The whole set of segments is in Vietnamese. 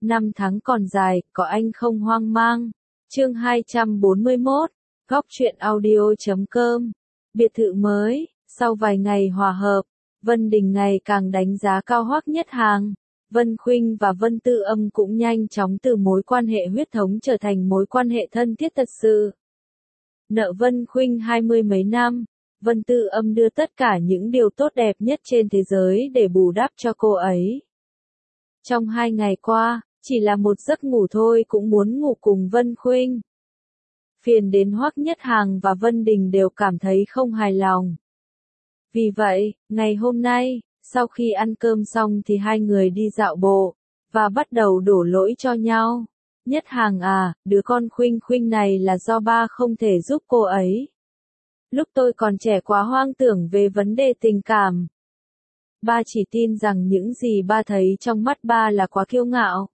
Năm tháng còn dài, có anh không hoang mang. Chương 241, Góc truyện audio.com. Biệt thự mới, sau vài ngày hòa hợp, Vân Đình ngày càng đánh giá cao Hoắc Nhất Hàng. Vân Khuynh và Vân Tư Âm cũng nhanh chóng từ mối quan hệ huyết thống trở thành mối quan hệ thân thiết thật sự. Nợ Vân Khuynh 20 mấy năm, Vân Tư Âm đưa tất cả những điều tốt đẹp nhất trên thế giới để bù đắp cho cô ấy. Trong 2 ngày qua, chỉ là một giấc ngủ thôi cũng muốn ngủ cùng Vân Khuynh. Phiền đến Hoắc Nhất Hàng và Vân Đình đều cảm thấy không hài lòng. Vì vậy, ngày hôm nay, sau khi ăn cơm xong thì hai người đi dạo bộ, và bắt đầu đổ lỗi cho nhau. Nhất Hàng à, đứa con Khuynh Khuynh này là do ba không thể giúp cô ấy. Lúc tôi còn trẻ quá hoang tưởng về vấn đề tình cảm. Ba chỉ tin rằng những gì ba thấy trong mắt ba là quá kiêu ngạo,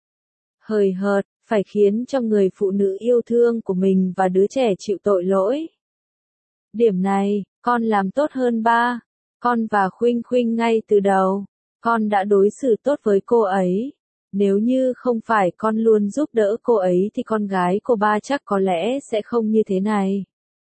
hời hợt, phải khiến cho người phụ nữ yêu thương của mình và đứa trẻ chịu tội lỗi. Điểm này, con làm tốt hơn ba. Con và Khuynh Khuynh ngay từ đầu, con đã đối xử tốt với cô ấy. Nếu như không phải con luôn giúp đỡ cô ấy thì con gái của ba chắc có lẽ sẽ không như thế này.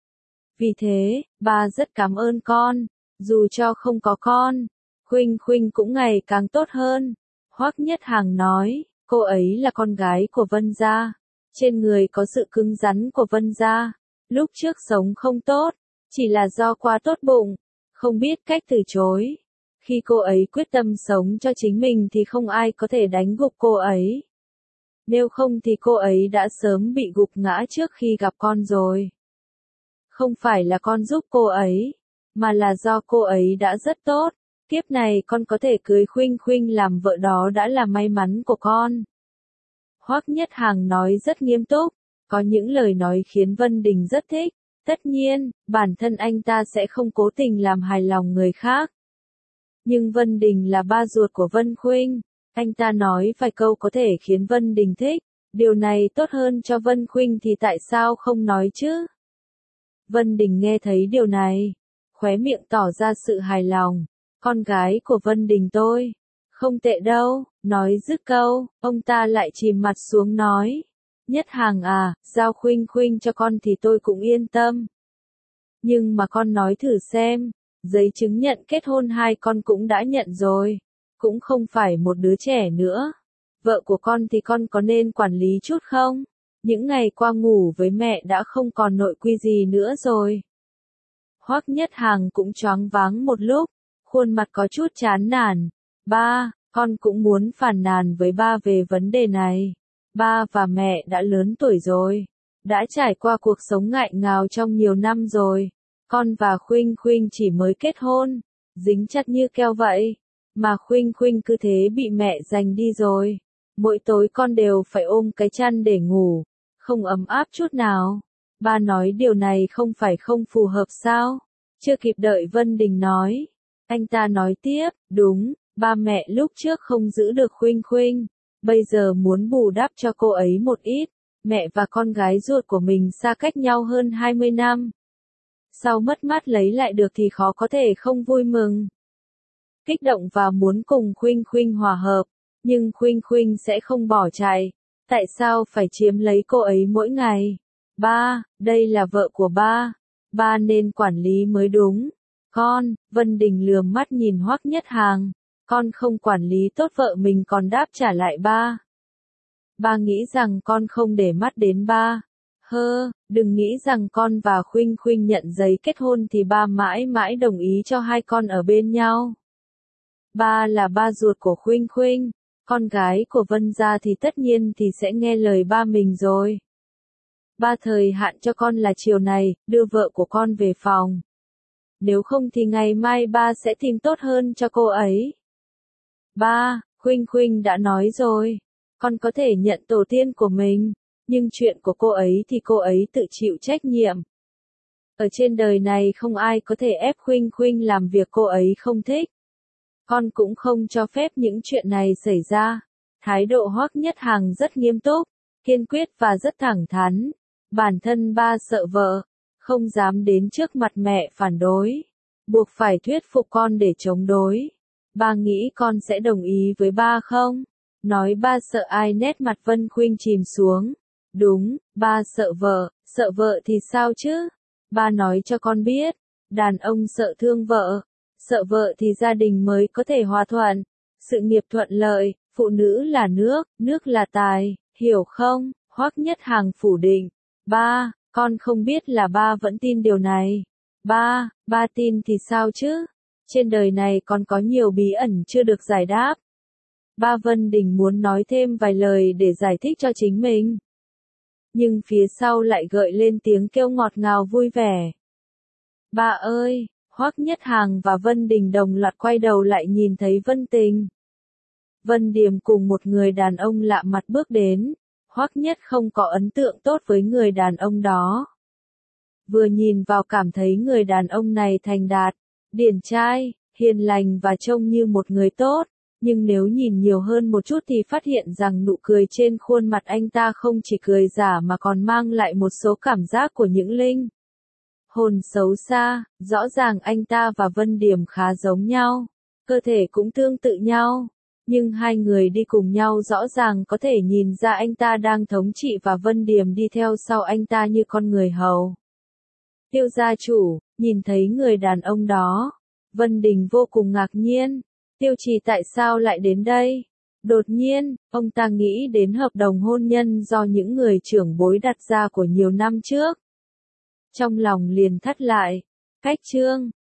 Vì thế, ba rất cảm ơn con. Dù cho không có con, Khuynh Khuynh cũng ngày càng tốt hơn. Hoắc Nhất Hàng nói, cô ấy là con gái của Vân gia. Trên người có sự cứng rắn của Vân gia. Lúc trước sống không tốt, chỉ là do quá tốt bụng, không biết cách từ chối. Khi cô ấy quyết tâm sống cho chính mình thì không ai có thể đánh gục cô ấy. Nếu không thì cô ấy đã sớm bị gục ngã trước khi gặp con rồi. Không phải là con giúp cô ấy, mà là do cô ấy đã rất tốt. Kiếp này con có thể cưới Khuynh Khuynh làm vợ đó đã là may mắn của con. Hoắc Nhất Hàng nói rất nghiêm túc, có những lời nói khiến Vân Đình rất thích. Tất nhiên, bản thân anh ta sẽ không cố tình làm hài lòng người khác. Nhưng Vân Đình là ba ruột của Vân Khuynh, anh ta nói vài câu có thể khiến Vân Đình thích, điều này tốt hơn cho Vân Khuynh thì tại sao không nói chứ? Vân Đình nghe thấy điều này, khóe miệng tỏ ra sự hài lòng, con gái của Vân Đình tôi, không tệ đâu, nói dứt câu, ông ta lại chìm mặt xuống nói. Nhất Hàng à, giao Khuynh Khuynh cho con thì tôi cũng yên tâm. Nhưng mà con nói thử xem, giấy chứng nhận kết hôn hai con cũng đã nhận rồi, cũng không phải một đứa trẻ nữa. Vợ của con thì con có nên quản lý chút không? Những ngày qua ngủ với mẹ đã không còn nội quy gì nữa rồi. Hoắc Nhất Hàng cũng choáng váng một lúc, khuôn mặt có chút chán nản. Ba, con cũng muốn phàn nàn với ba về vấn đề này. Ba và mẹ đã lớn tuổi rồi, đã trải qua cuộc sống ngại ngào trong nhiều năm rồi. Con và Khuynh Khuynh chỉ mới kết hôn, dính chặt như keo vậy, mà Khuynh Khuynh cứ thế bị mẹ giành đi rồi. Mỗi tối con đều phải ôm cái chăn để ngủ, không ấm áp chút nào. Ba nói điều này không phải không phù hợp sao? Chưa kịp đợi Vân Đình nói, anh ta nói tiếp, đúng, ba mẹ lúc trước không giữ được Khuynh Khuynh. Bây giờ muốn bù đắp cho cô ấy một ít, mẹ và con gái ruột của mình xa cách nhau hơn 20 năm. Sau mất mát lấy lại được thì khó có thể không vui mừng. Kích động và muốn cùng Khuynh Khuynh hòa hợp, nhưng Khuynh Khuynh sẽ không bỏ chạy. Tại sao phải chiếm lấy cô ấy mỗi ngày? Ba, đây là vợ của ba. Ba nên quản lý mới đúng. Con, Vân Đình lườm mắt nhìn Hoắc Nhất Hàng. Con không quản lý tốt vợ mình còn đáp trả lại ba. Ba nghĩ rằng con không để mắt đến ba. Đừng nghĩ rằng con và Khuynh Khuynh nhận giấy kết hôn thì ba mãi mãi đồng ý cho hai con ở bên nhau. Ba là ba ruột của Khuynh Khuynh, con gái của Vân gia thì tất nhiên thì sẽ nghe lời ba mình rồi. Ba thời hạn cho con là chiều này, đưa vợ của con về phòng. Nếu không thì ngày mai ba sẽ tìm tốt hơn cho cô ấy. Ba, Khuynh Khuynh đã nói rồi, con có thể nhận tổ tiên của mình, nhưng chuyện của cô ấy thì cô ấy tự chịu trách nhiệm. Ở trên đời này không ai có thể ép Khuynh Khuynh làm việc cô ấy không thích. Con cũng không cho phép những chuyện này xảy ra. Thái độ Hoắc Nhất Hàng rất nghiêm túc, kiên quyết và rất thẳng thắn. Bản thân ba sợ vợ, không dám đến trước mặt mẹ phản đối, buộc phải thuyết phục con để chống đối. Ba nghĩ con sẽ đồng ý với ba không? Nói ba sợ ai nét mặt Vân Khuynh chìm xuống. Đúng, ba sợ vợ thì sao chứ? Ba nói cho con biết, đàn ông sợ thương vợ, sợ vợ thì gia đình mới có thể hòa thuận, sự nghiệp thuận lợi, phụ nữ là nước là tài, hiểu không? Hoắc Nhất Hàng phủ định. Ba, con không biết là ba vẫn tin điều này. Ba tin thì sao chứ? Trên đời này còn có nhiều bí ẩn chưa được giải đáp. Ba Vân Đình muốn nói thêm vài lời để giải thích cho chính mình. Nhưng phía sau lại gợi lên tiếng kêu ngọt ngào vui vẻ. Ba ơi, Hoắc Nhất Hàng và Vân Đình đồng loạt quay đầu lại nhìn thấy Vân Tình. Vân Điềm cùng một người đàn ông lạ mặt bước đến. Hoắc Nhất không có ấn tượng tốt với người đàn ông đó. Vừa nhìn vào cảm thấy người đàn ông này thành đạt, điển trai, hiền lành và trông như một người tốt. Nhưng nếu nhìn nhiều hơn một chút thì phát hiện rằng nụ cười trên khuôn mặt anh ta không chỉ cười giả mà còn mang lại một số cảm giác của những linh hồn xấu xa. Rõ ràng anh ta và Vân Điềm khá giống nhau, cơ thể cũng tương tự nhau. Nhưng hai người đi cùng nhau rõ ràng có thể nhìn ra anh ta đang thống trị và Vân Điềm đi theo sau anh ta như con người hầu. Tiêu gia chủ, nhìn thấy người đàn ông đó, Vân Đình vô cùng ngạc nhiên. Tiêu Trì tại sao lại đến đây? Đột nhiên, ông ta nghĩ đến hợp đồng hôn nhân do những người trưởng bối đặt ra của nhiều năm trước. Trong lòng liền thắt lại. Cách chương